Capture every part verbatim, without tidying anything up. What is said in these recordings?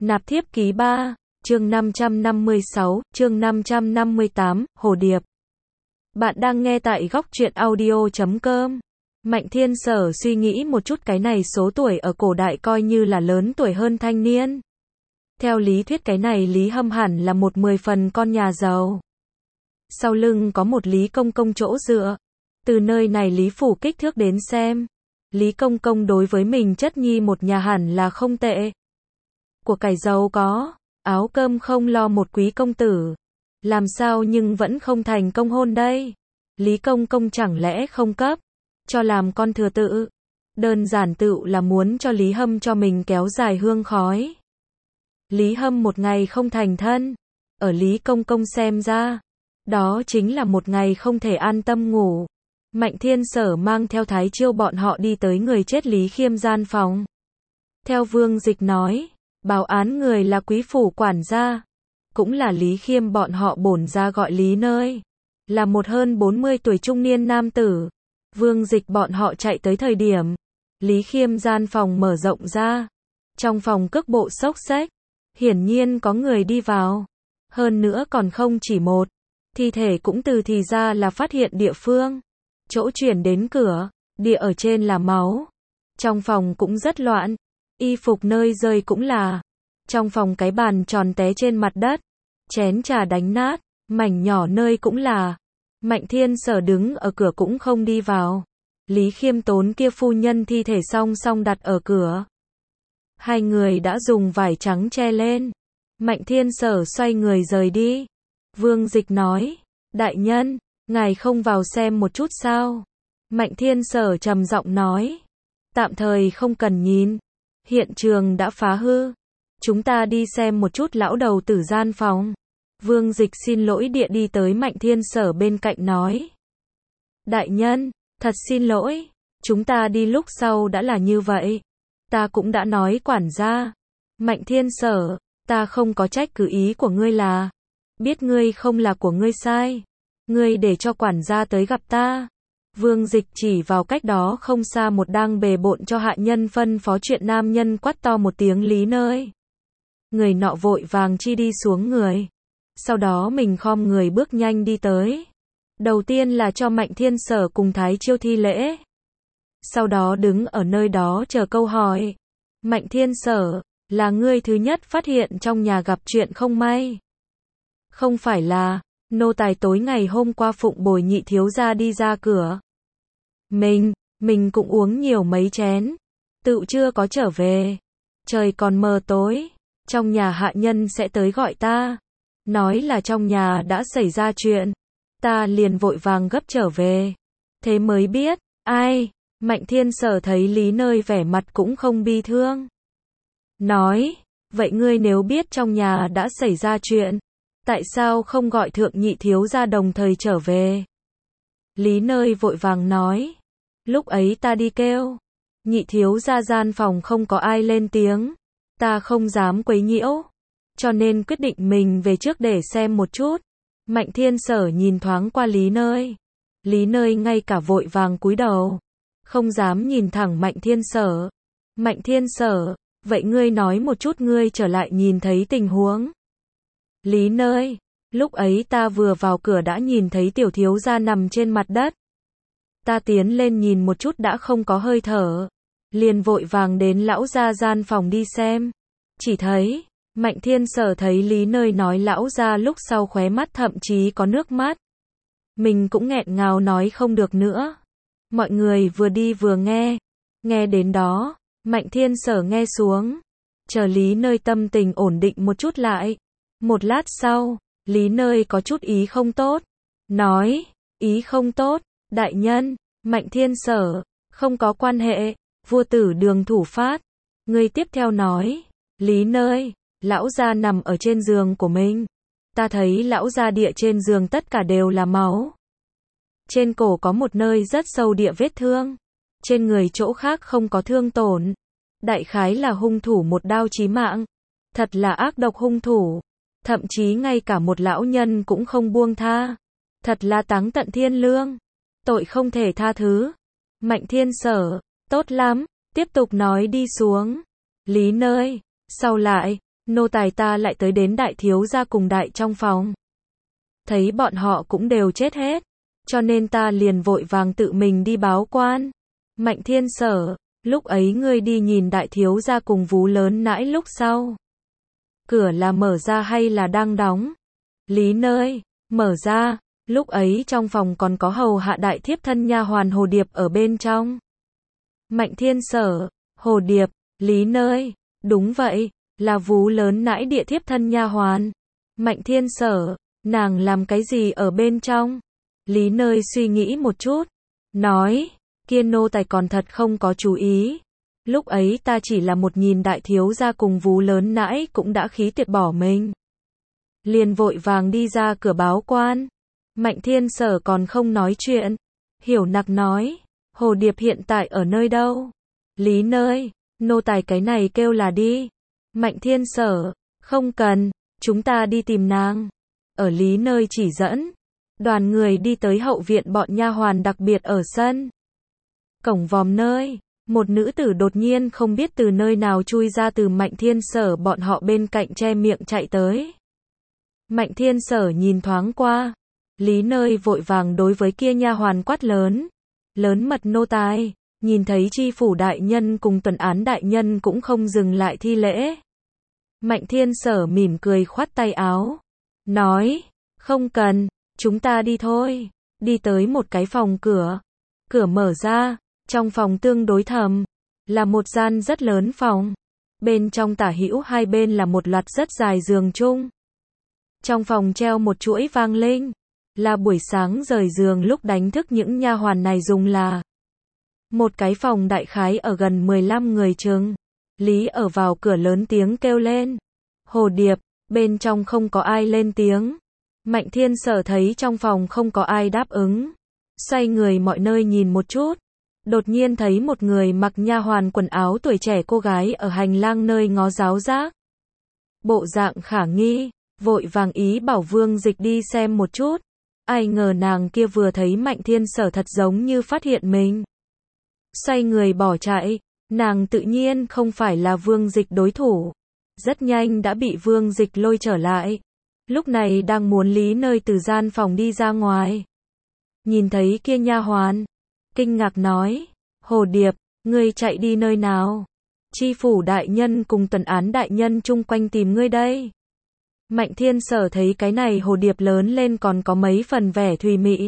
Nạp thiếp ký ba, chương năm trăm năm mươi sáu, chương năm trăm năm mươi tám, Hồ Điệp. Bạn đang nghe tại góc truyện audio chấm com. Mạnh Thiên Sở suy nghĩ một chút, cái này số tuổi ở cổ đại coi như là lớn tuổi hơn thanh niên. Theo lý thuyết cái này Lý Hâm hẳn là một mười phần con nhà giàu. Sau lưng có một Lý Công Công chỗ dựa. Từ nơi này Lý Phủ kích thước đến xem, Lý Công Công đối với mình chất nhi một nhà hẳn là không tệ. Của cải giàu có, áo cơm không lo một quý công tử. Làm sao nhưng vẫn không thành công hôn đây? Lý Công Công chẳng lẽ không cấp cho làm con thừa tự? Đơn giản tự là muốn cho Lý Hâm cho mình kéo dài hương khói. Lý Hâm một ngày không thành thân, ở Lý Công Công xem ra, đó chính là một ngày không thể an tâm ngủ. Mạnh Thiên Sở mang theo Thái Chiêu bọn họ đi tới người chết Lý Khiêm gian phòng. Theo Vương Dịch nói, báo án người là quý phủ quản gia, cũng là Lý Khiêm bọn họ bổn ra gọi Lý nơi, là một hơn bốn mươi tuổi trung niên nam tử. Vương Dịch bọn họ chạy tới thời điểm, Lý Khiêm gian phòng mở rộng ra, trong phòng cước bộ xốc xếch, hiển nhiên có người đi vào, hơn nữa còn không chỉ một, thi thể cũng từ thì ra là phát hiện địa phương, chỗ chuyển đến cửa, địa ở trên là máu, trong phòng cũng rất loạn, y phục nơi rơi cũng là, trong phòng cái bàn tròn té trên mặt đất, chén trà đánh nát, mảnh nhỏ nơi cũng là. Mạnh Thiên Sở đứng ở cửa cũng không đi vào. Lý Khiêm Tốn kia phu nhân thi thể song song đặt ở cửa. Hai người đã dùng vải trắng che lên. Mạnh Thiên Sở xoay người rời đi. Vương Dịch nói, đại nhân, ngài không vào xem một chút sao? Mạnh Thiên Sở trầm giọng nói, tạm thời không cần nhìn, hiện trường đã phá hư, chúng ta đi xem một chút lão đầu tử gian phòng. Vương Dịch xin lỗi địa đi tới Mạnh Thiên Sở bên cạnh nói, đại nhân, thật xin lỗi, chúng ta đi lúc sau đã là như vậy, ta cũng đã nói quản gia. Mạnh Thiên Sở, ta không có trách cứ, ý của ngươi là, biết ngươi không là của ngươi sai, ngươi để cho quản gia tới gặp ta. Vương Dịch chỉ vào cách đó không xa một đang bề bộn cho hạ nhân phân phó chuyện nam nhân quát to một tiếng Lý nơi. Người nọ vội vàng chi đi xuống người. Sau đó mình khom người bước nhanh đi tới. Đầu tiên là cho Mạnh Thiên Sở cùng Thái Chiêu thi lễ. Sau đó đứng ở nơi đó chờ câu hỏi. Mạnh Thiên Sở, là ngươi thứ nhất phát hiện trong nhà gặp chuyện không may. Không phải là, nô tài tối ngày hôm qua phụng bồi nhị thiếu gia đi ra cửa. Mình, mình cũng uống nhiều mấy chén. Tự chưa có trở về. Trời còn mờ tối. Trong nhà hạ nhân sẽ tới gọi ta. Nói là trong nhà đã xảy ra chuyện. Ta liền vội vàng gấp trở về. Thế mới biết, ai? Mạnh Thiên Sở thấy Lý nơi vẻ mặt cũng không bi thương. Nói, vậy ngươi nếu biết trong nhà đã xảy ra chuyện, tại sao không gọi thượng nhị thiếu gia đồng thời trở về? Lý nơi vội vàng nói, lúc ấy ta đi kêu, nhị thiếu gia gian phòng không có ai lên tiếng, ta không dám quấy nhiễu, cho nên quyết định mình về trước để xem một chút. Mạnh Thiên Sở nhìn thoáng qua Lý nơi. Lý nơi ngay cả vội vàng cúi đầu, không dám nhìn thẳng Mạnh Thiên Sở. Mạnh Thiên Sở, vậy ngươi nói một chút ngươi trở lại nhìn thấy tình huống. Lý nơi, lúc ấy ta vừa vào cửa đã nhìn thấy tiểu thiếu gia nằm trên mặt đất. Ta tiến lên nhìn một chút đã không có hơi thở, liền vội vàng đến lão gia gian phòng đi xem. Chỉ thấy, Mạnh Thiên Sở thấy Lý nơi nói lão gia lúc sau khóe mắt thậm chí có nước mắt. Mình cũng nghẹn ngào nói không được nữa. Mọi người vừa đi vừa nghe. Nghe đến đó, Mạnh Thiên Sở nghe xuống. Chờ Lý nơi tâm tình ổn định một chút lại. Một lát sau, Lý nơi có chút ý không tốt. Nói, ý không tốt, đại nhân, Mạnh Thiên Sở, không có quan hệ, vua tử đường thủ phát. Người tiếp theo nói, Lý nơi, lão gia nằm ở trên giường của mình. Ta thấy lão gia địa trên giường tất cả đều là máu. Trên cổ có một nơi rất sâu địa vết thương. Trên người chỗ khác không có thương tổn. Đại khái là hung thủ một đao chí mạng. Thật là ác độc hung thủ. Thậm chí ngay cả một lão nhân cũng không buông tha. Thật là táng tận thiên lương. Tội không thể tha thứ. Mạnh Thiên Sở, tốt lắm, tiếp tục nói đi xuống. Lý nơi, sau lại, nô tài ta lại tới đến đại thiếu gia cùng đại trong phòng. Thấy bọn họ cũng đều chết hết, cho nên ta liền vội vàng tự mình đi báo quan. Mạnh Thiên Sở, lúc ấy ngươi đi nhìn đại thiếu gia cùng Vú lớn nãi lúc sau. Cửa là mở ra hay là đang đóng? Lý Nơi, mở ra, lúc ấy trong phòng còn có hầu hạ đại thiếp thân nha hoàn Hồ Điệp ở bên trong. Mạnh Thiên Sở, Hồ Điệp, Lý Nơi, đúng vậy, là Vú lớn nãi địa thiếp thân nha hoàn. Mạnh Thiên Sở, nàng làm cái gì ở bên trong? Lý Nơi suy nghĩ một chút, nói, kia nô tài còn thật không có chú ý. Lúc ấy ta chỉ là một nhìn đại thiếu gia cùng Vú lớn nãi cũng đã khí tiệt bỏ mình. Liền vội vàng đi ra cửa báo quan. Mạnh Thiên Sở còn không nói chuyện. Hiểu Nặc nói, Hồ Điệp hiện tại ở nơi đâu? Lý Nơi, nô tài cái này kêu là đi. Mạnh Thiên Sở, không cần, chúng ta đi tìm nàng. Ở Lý Nơi chỉ dẫn, đoàn người đi tới hậu viện bọn nha hoàn đặc biệt ở sân. Cổng vòm nơi, một nữ tử đột nhiên không biết từ nơi nào chui ra từ Mạnh Thiên Sở bọn họ bên cạnh che miệng chạy tới. Mạnh Thiên Sở nhìn thoáng qua, Lý Nơi vội vàng đối với kia nha hoàn quát lớn, lớn mật nô tài, nhìn thấy chi phủ đại nhân cùng tuần án đại nhân cũng không dừng lại thi lễ. Mạnh Thiên Sở mỉm cười khoát tay áo, nói, không cần, chúng ta đi thôi, đi tới một cái phòng cửa, cửa mở ra, trong phòng tương đối thầm, là một gian rất lớn phòng, bên trong tả hữu hai bên là một loạt rất dài giường chung. Trong phòng treo một chuỗi vang linh, là buổi sáng rời giường lúc đánh thức những nha hoàn này dùng là. Một cái phòng đại khái ở gần mười lăm người chừng. Lý ở vào cửa lớn tiếng kêu lên, Hồ Điệp, bên trong không có ai lên tiếng. Mạnh Thiên Sở thấy trong phòng không có ai đáp ứng, xoay người mọi nơi nhìn một chút, đột nhiên thấy một người mặc nha hoàn quần áo tuổi trẻ cô gái ở hành lang nơi ngó giáo giác. Bộ dạng khả nghi, vội vàng ý bảo Vương Dịch đi xem một chút. Ai ngờ nàng kia vừa thấy Mạnh Thiên Sở thật giống như phát hiện mình. Xoay người bỏ chạy, nàng tự nhiên không phải là Vương Dịch đối thủ. Rất nhanh đã bị Vương Dịch lôi trở lại. Lúc này đang muốn Lý Nơi từ gian phòng đi ra ngoài. Nhìn thấy kia nha hoàn, kinh ngạc nói, Hồ Điệp, ngươi chạy đi nơi nào? Chi phủ đại nhân cùng tuần án đại nhân chung quanh tìm ngươi đây. Mạnh Thiên Sở thấy cái này Hồ Điệp lớn lên còn có mấy phần vẻ thùy mị.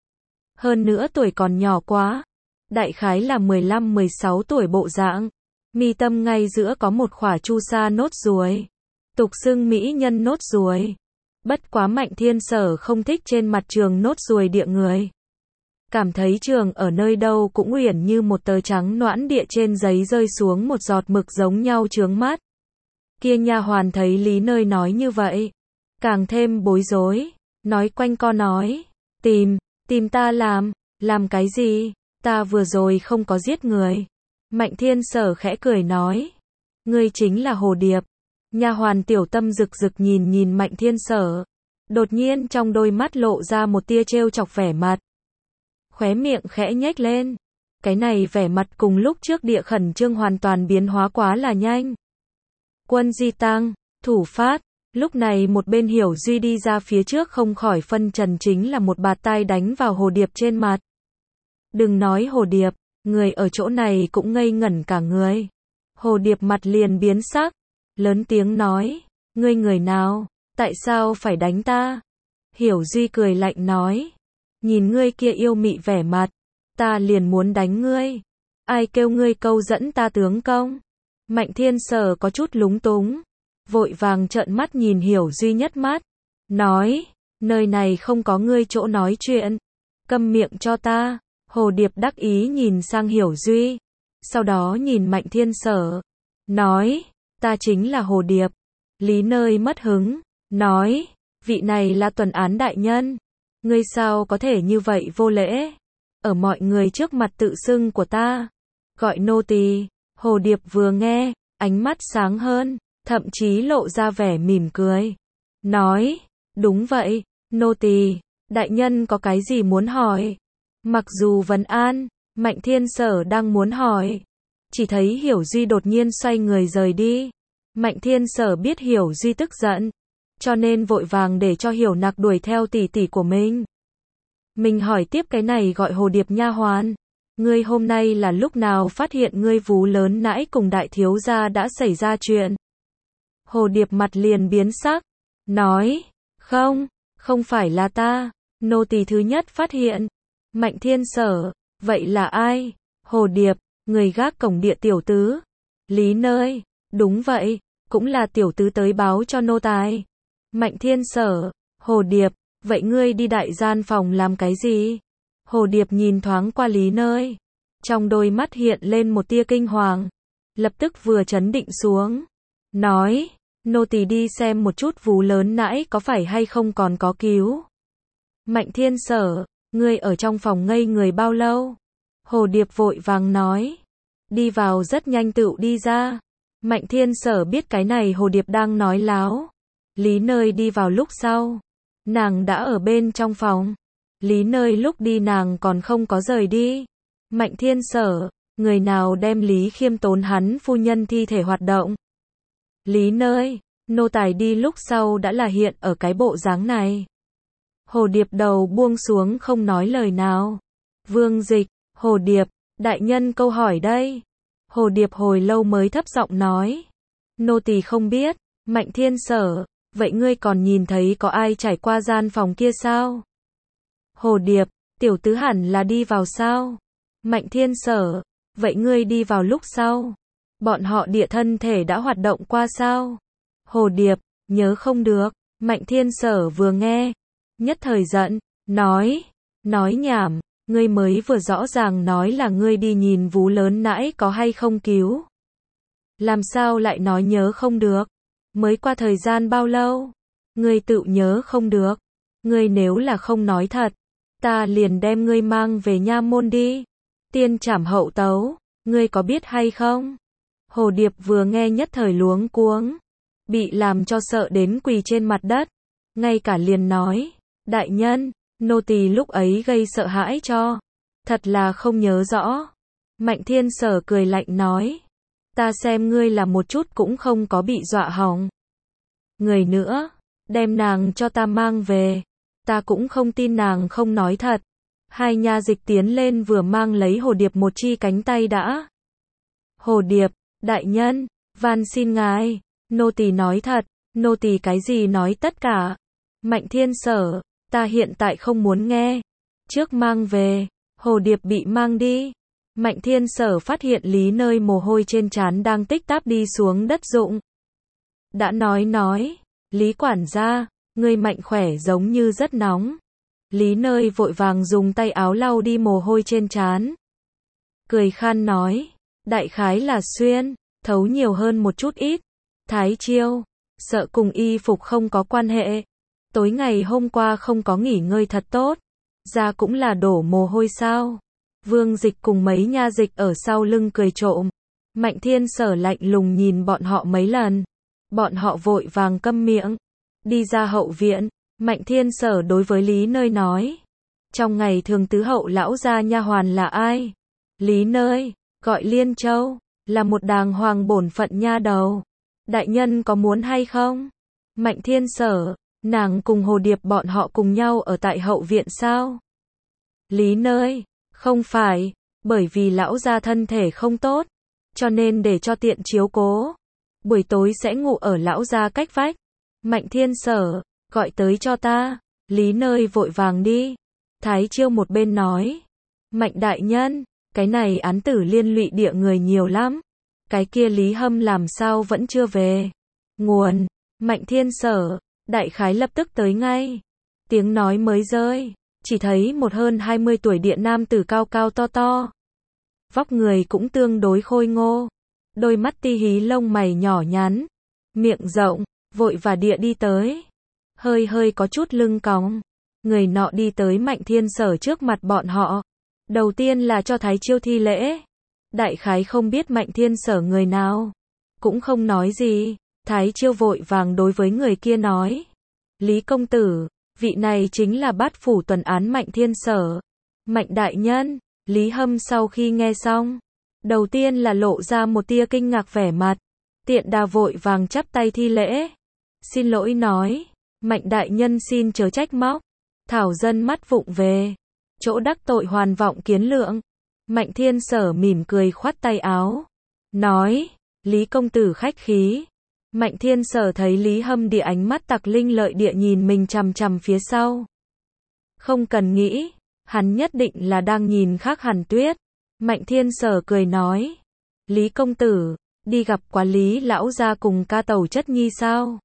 Hơn nữa tuổi còn nhỏ quá. Đại khái là mười lăm mười sáu tuổi bộ dạng. Mi tâm ngay giữa có một khỏa chu sa nốt ruồi. Tục xưng mỹ nhân nốt ruồi. Bất quá Mạnh Thiên Sở không thích trên mặt trường nốt ruồi địa người. Cảm thấy trường ở nơi đâu cũng uyển như một tờ trắng noãn địa trên giấy rơi xuống một giọt mực giống nhau chướng mắt. Kia nha hoàn thấy Lý Nơi nói như vậy, càng thêm bối rối, nói quanh co nói, tìm, tìm ta làm, làm cái gì, ta vừa rồi không có giết người. Mạnh Thiên Sở khẽ cười nói, ngươi chính là Hồ Điệp. Nha hoàn tiểu tâm rực rực nhìn nhìn Mạnh Thiên Sở, đột nhiên trong đôi mắt lộ ra một tia trêu chọc vẻ mặt. Khóe miệng khẽ nhếch lên, cái này vẻ mặt cùng lúc trước địa khẩn trương hoàn toàn biến hóa quá là nhanh. Quân Di Tăng, thủ phát, lúc này một bên Hiểu Duy đi ra phía trước không khỏi phân trần chính là một bạt tai đánh vào Hồ Điệp trên mặt. Đừng nói Hồ Điệp, người ở chỗ này cũng ngây ngẩn cả người. Hồ Điệp mặt liền biến sắc, lớn tiếng nói, ngươi người nào, tại sao phải đánh ta? Hiểu Duy cười lạnh nói, nhìn ngươi kia yêu mị vẻ mặt, ta liền muốn đánh ngươi. Ai kêu ngươi câu dẫn ta tướng công? Mạnh Thiên Sở có chút lúng túng, vội vàng trợn mắt nhìn Hiểu Duy nhất mắt, nói, nơi này không có ngươi chỗ nói chuyện, câm miệng cho ta. Hồ Điệp đắc ý nhìn sang Hiểu Duy, sau đó nhìn Mạnh Thiên Sở, nói, ta chính là Hồ Điệp. Lý Nơi mất hứng, nói, vị này là tuần án đại nhân, ngươi sao có thể như vậy vô lễ, ở mọi người trước mặt tự xưng của ta, gọi nô tỳ. Hồ Điệp vừa nghe, ánh mắt sáng hơn, thậm chí lộ ra vẻ mỉm cười, nói, đúng vậy, nô tỳ, đại nhân có cái gì muốn hỏi? Mặc dù vấn an, Mạnh Thiên Sở đang muốn hỏi, chỉ thấy Hiểu Duy đột nhiên xoay người rời đi. Mạnh Thiên Sở biết Hiểu Duy tức giận, cho nên vội vàng để cho Hiểu Nặc đuổi theo tỷ tỷ của mình. Mình hỏi tiếp cái này gọi Hồ Điệp nha hoàn, ngươi hôm nay là lúc nào phát hiện ngươi vú lớn nãy cùng đại thiếu gia đã xảy ra chuyện? Hồ Điệp mặt liền biến sắc, nói, không, không phải là ta, nô tỳ thứ nhất phát hiện. Mạnh Thiên Sở, vậy là ai? Hồ Điệp, người gác cổng địa tiểu tứ. Lý Nơi, đúng vậy, cũng là tiểu tứ tới báo cho nô tài. Mạnh Thiên Sở, Hồ Điệp, vậy ngươi đi đại gian phòng làm cái gì? Hồ Điệp nhìn thoáng qua Lý Nơi, trong đôi mắt hiện lên một tia kinh hoàng, lập tức vừa trấn định xuống, nói, nô tỳ đi xem một chút vú lớn nãy có phải hay không còn có cứu. Mạnh Thiên Sở, ngươi ở trong phòng ngây người bao lâu? Hồ Điệp vội vàng nói, đi vào rất nhanh tựu đi ra. Mạnh Thiên Sở biết cái này Hồ Điệp đang nói láo. Lý Nơi đi vào lúc sau, nàng đã ở bên trong phòng. Lý Nơi lúc đi nàng còn không có rời đi. Mạnh Thiên Sở, người nào đem Lý Khiêm Tốn hắn phu nhân thi thể hoạt động? Lý Nơi, nô tài đi lúc sau đã là hiện ở cái bộ dáng này. Hồ Điệp đầu buông xuống không nói lời nào. Vương Dịch, Hồ Điệp, đại nhân câu hỏi đây. Hồ Điệp hồi lâu mới thấp giọng nói, nô tỳ không biết. Mạnh Thiên Sở, vậy ngươi còn nhìn thấy có ai trải qua gian phòng kia sao? Hồ Điệp, tiểu tứ hẳn là đi vào sao? Mạnh Thiên Sở, vậy ngươi đi vào lúc sau, bọn họ địa thân thể đã hoạt động qua sao? Hồ Điệp, nhớ không được. Mạnh Thiên Sở vừa nghe, nhất thời giận, nói, nói nhảm, ngươi mới vừa rõ ràng nói là ngươi đi nhìn vú lớn nãy có hay không cứu. Làm sao lại nói nhớ không được? Mới qua thời gian bao lâu? Ngươi tự nhớ không được. Ngươi nếu là không nói thật, ta liền đem ngươi mang về nha môn đi. Tiên trảm hậu tấu, ngươi có biết hay không? Hồ Điệp vừa nghe nhất thời luống cuống, bị làm cho sợ đến quỳ trên mặt đất, ngay cả liền nói, đại nhân, nô tỳ lúc ấy gây sợ hãi cho, thật là không nhớ rõ. Mạnh Thiên Sở cười lạnh nói, ta xem ngươi là một chút cũng không có bị dọa hỏng. Người nữa, đem nàng cho ta mang về, ta cũng không tin nàng không nói thật. Hai nha dịch tiến lên vừa mang lấy Hồ Điệp một chi cánh tay đã. Hồ Điệp, đại nhân, van xin ngài, nô tỳ nói thật, nô tỳ cái gì nói tất cả. Mạnh Thiên Sở, ta hiện tại không muốn nghe, trước mang về. Hồ Điệp bị mang đi. Mạnh Thiên Sở phát hiện Lý Nơi mồ hôi trên trán đang tích táp đi xuống đất rụng. Đã nói nói, Lý quản gia, ngươi mạnh khỏe giống như rất nóng. Lý Nơi vội vàng dùng tay áo lau đi mồ hôi trên trán. Cười khan nói, đại khái là xuyên, thấu nhiều hơn một chút ít. Thái Chiêu, sợ cùng y phục không có quan hệ. Tối ngày hôm qua không có nghỉ ngơi thật tốt, da cũng là đổ mồ hôi sao? Vương Dịch cùng mấy nha dịch ở sau lưng cười trộm. Mạnh Thiên Sở lạnh lùng nhìn bọn họ mấy lần. Bọn họ vội vàng câm miệng. Đi ra hậu viện, Mạnh Thiên Sở đối với Lý Nơi nói. Trong ngày thường tứ hậu lão gia nha hoàn là ai? Lý Nơi, gọi Liên Châu, là một đàng hoàng bổn phận nha đầu. Đại nhân có muốn hay không? Mạnh Thiên Sở, nàng cùng Hồ Điệp bọn họ cùng nhau ở tại hậu viện sao? Lý Nơi, không phải, bởi vì lão gia thân thể không tốt, cho nên để cho tiện chiếu cố. Buổi tối sẽ ngủ ở lão gia cách vách. Mạnh Thiên Sở, gọi tới cho ta. Lý Nơi vội vàng đi. Thái Chiêu một bên nói, Mạnh đại nhân, cái này án tử liên lụy địa người nhiều lắm. Cái kia Lý Hâm làm sao vẫn chưa về? Nguồn, Mạnh Thiên Sở, đại khái lập tức tới ngay. Tiếng nói mới rơi, chỉ thấy một hơn hai mươi tuổi địa nam tử cao cao to to. Vóc người cũng tương đối khôi ngô. Đôi mắt ti hí lông mày nhỏ nhắn. Miệng rộng, vội và địa đi tới. Hơi hơi có chút lưng cong. Người nọ đi tới Mạnh Thiên Sở trước mặt bọn họ. Đầu tiên là cho Thái Chiêu thi lễ. Đại khái không biết Mạnh Thiên Sở người nào. Cũng không nói gì. Thái Chiêu vội vàng đối với người kia nói. Lý công tử, vị này chính là bát phủ tuần án Mạnh Thiên Sở. Mạnh đại nhân, Lý Hâm sau khi nghe xong, đầu tiên là lộ ra một tia kinh ngạc vẻ mặt. Tiện đà vội vàng chắp tay thi lễ. Xin lỗi nói, Mạnh đại nhân xin chớ trách móc. Thảo dân mắt vụng về. Chỗ đắc tội hoàn vọng kiến lượng. Mạnh Thiên Sở mỉm cười khoát tay áo. Nói, Lý công tử khách khí. Mạnh Thiên Sở thấy Lý Hâm Địa ánh mắt tặc linh lợi địa nhìn mình chằm chằm phía sau. Không cần nghĩ, hắn nhất định là đang nhìn khác Hàn Tuyết. Mạnh Thiên Sở cười nói. Lý công tử, đi gặp quá Lý lão gia cùng ca tẩu chất nhi sao?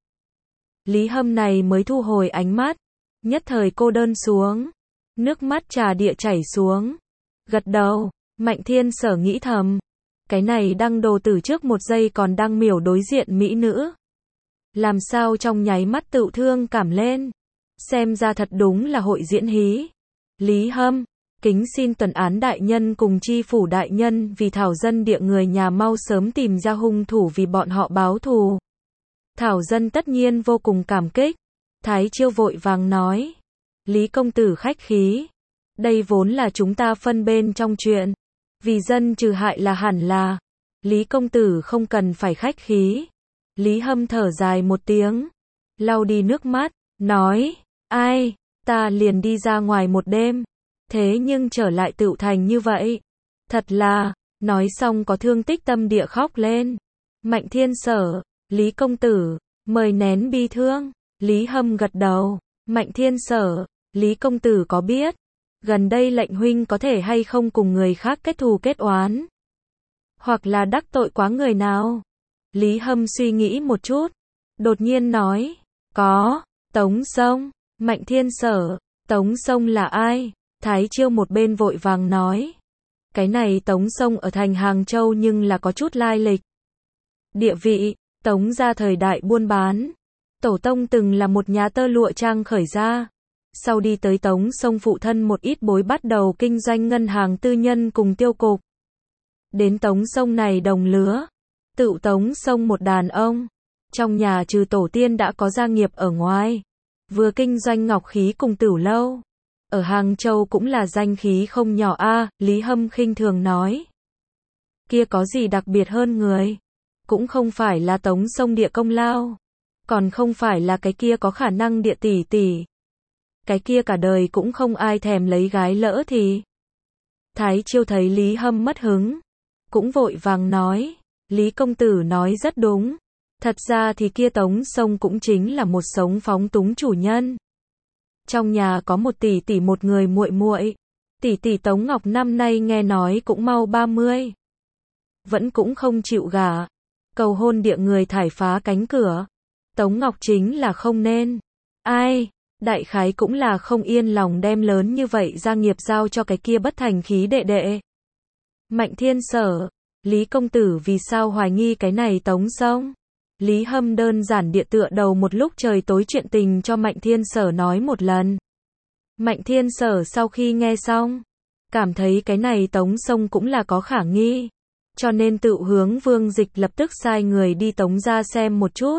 Lý Hâm này mới thu hồi ánh mắt. Nhất thời cô đơn xuống. Nước mắt trà địa chảy xuống. Gật đầu, Mạnh Thiên Sở nghĩ thầm. Cái này đăng đồ tử trước một giây còn đang miểu đối diện mỹ nữ. Làm sao trong nháy mắt tự thương cảm lên. Xem ra thật đúng là hội diễn hí. Lý Hâm, kính xin tuần án đại nhân cùng chi phủ đại nhân vì thảo dân địa người nhà mau sớm tìm ra hung thủ vì bọn họ báo thù. Thảo dân tất nhiên vô cùng cảm kích. Thái Chiêu vội vàng nói. Lý công tử khách khí. Đây vốn là chúng ta phân bên trong chuyện. Vì dân trừ hại là hẳn là. Lý công tử không cần phải khách khí. Lý Hâm thở dài một tiếng. Lau đi nước mắt. Nói. Ai, ta liền đi ra ngoài một đêm. Thế nhưng trở lại tựu thành như vậy. Thật là. Nói xong có thương tích tâm địa khóc lên. Mạnh Thiên Sở. Lý công tử. Mời nén bi thương. Lý Hâm gật đầu. Mạnh Thiên Sở. Lý công tử có biết. Gần đây lệnh huynh có thể hay không cùng người khác kết thù kết oán. Hoặc là đắc tội quá người nào. Lý Hâm suy nghĩ một chút. Đột nhiên nói. Có. Tống Sông. Mạnh Thiên Sở. Tống Sông là ai? Thái Chiêu một bên vội vàng nói. Cái này Tống Sông ở thành Hàng Châu nhưng là có chút lai lịch. Địa vị. Tống gia thời đại buôn bán. Tổ tông từng là một nhà tơ lụa trang khởi ra. Sau đi tới Tống Sông phụ thân một ít bối bắt đầu kinh doanh ngân hàng tư nhân cùng tiêu cục. Đến Tống Sông này đồng lứa. Tự Tống Sông một đàn ông. Trong nhà trừ tổ tiên đã có gia nghiệp ở ngoài. Vừa kinh doanh ngọc khí cùng tửu lâu. Ở Hàng Châu cũng là danh khí không nhỏ a. À, Lý Hâm khinh thường nói. Kia có gì đặc biệt hơn người. Cũng không phải là Tống Sông địa công lao. Còn không phải là cái kia có khả năng địa tỷ tỷ. Cái kia cả đời cũng không ai thèm lấy gái lỡ thì. Thái Chiêu thấy Lý Hâm mất hứng. Cũng vội vàng nói. Lý công tử nói rất đúng. Thật ra thì kia Tống Sông cũng chính là một sống phóng túng chủ nhân. Trong nhà có một tỷ tỷ một người muội muội. Tỷ tỷ Tống Ngọc năm nay nghe nói cũng mau ba mươi. Vẫn cũng không chịu gả. Cầu hôn địa người thải phá cánh cửa. Tống Ngọc chính là không nên. Ai, đại khái cũng là không yên lòng đem lớn như vậy gia nghiệp giao cho cái kia bất thành khí đệ đệ. Mạnh Thiên Sở, Lý công tử vì sao hoài nghi cái này Tống Sông? Lý Hâm đơn giản địa tựa đầu một lúc trời tối chuyện tình cho Mạnh Thiên Sở nói một lần. Mạnh Thiên Sở sau khi nghe xong, cảm thấy cái này Tống Sông cũng là có khả nghi. Cho nên tự hướng Vương Dịch lập tức sai người đi Tống ra xem một chút.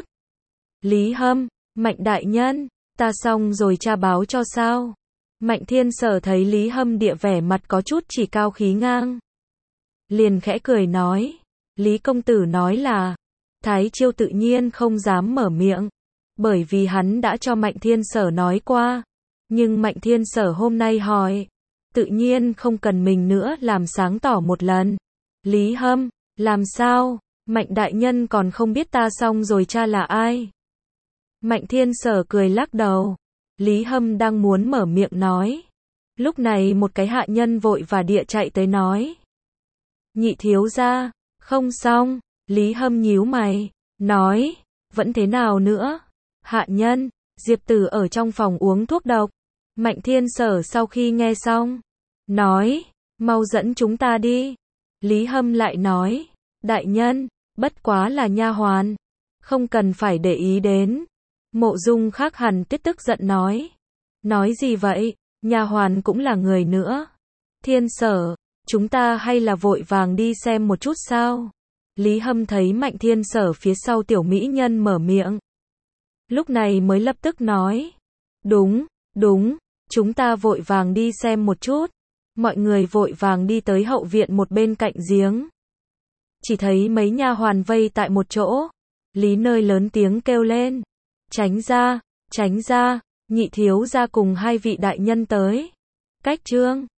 Lý Hâm, Mạnh đại nhân, ta xong rồi tra báo cho sao? Mạnh Thiên Sở thấy Lý Hâm địa vẻ mặt có chút chỉ cao khí ngang. Liền khẽ cười nói. Lý công tử nói là. Thái Chiêu tự nhiên không dám mở miệng. Bởi vì hắn đã cho Mạnh Thiên Sở nói qua. Nhưng Mạnh Thiên Sở hôm nay hỏi. Tự nhiên không cần mình nữa làm sáng tỏ một lần. Lý Hâm, làm sao? Mạnh đại nhân còn không biết ta xong rồi cha là ai? Mạnh Thiên Sở cười lắc đầu. Lý Hâm đang muốn mở miệng nói. Lúc này một cái hạ nhân vội và địa chạy tới nói. Nhị thiếu gia, không xong. Lý Hâm nhíu mày, nói, vẫn thế nào nữa? Hạ nhân, Diệp Tử ở trong phòng uống thuốc độc. Mạnh Thiên Sở sau khi nghe xong, nói, mau dẫn chúng ta đi. Lý Hâm lại nói, đại nhân, bất quá là nha hoàn, không cần phải để ý đến. Mộ Dung Khác hẳn tiết tức giận nói, nói gì vậy, nha hoàn cũng là người nữa. Thiên Sở, chúng ta hay là vội vàng đi xem một chút sao? Lý Hâm thấy Mạnh Thiên Sở phía sau tiểu mỹ nhân mở miệng. Lúc này mới lập tức nói. Đúng, đúng, chúng ta vội vàng đi xem một chút. Mọi người vội vàng đi tới hậu viện một bên cạnh giếng. Chỉ thấy mấy nha hoàn vây tại một chỗ. Lý Nơi lớn tiếng kêu lên. Tránh ra, tránh ra, nhị thiếu gia cùng hai vị đại nhân tới. Cách trương.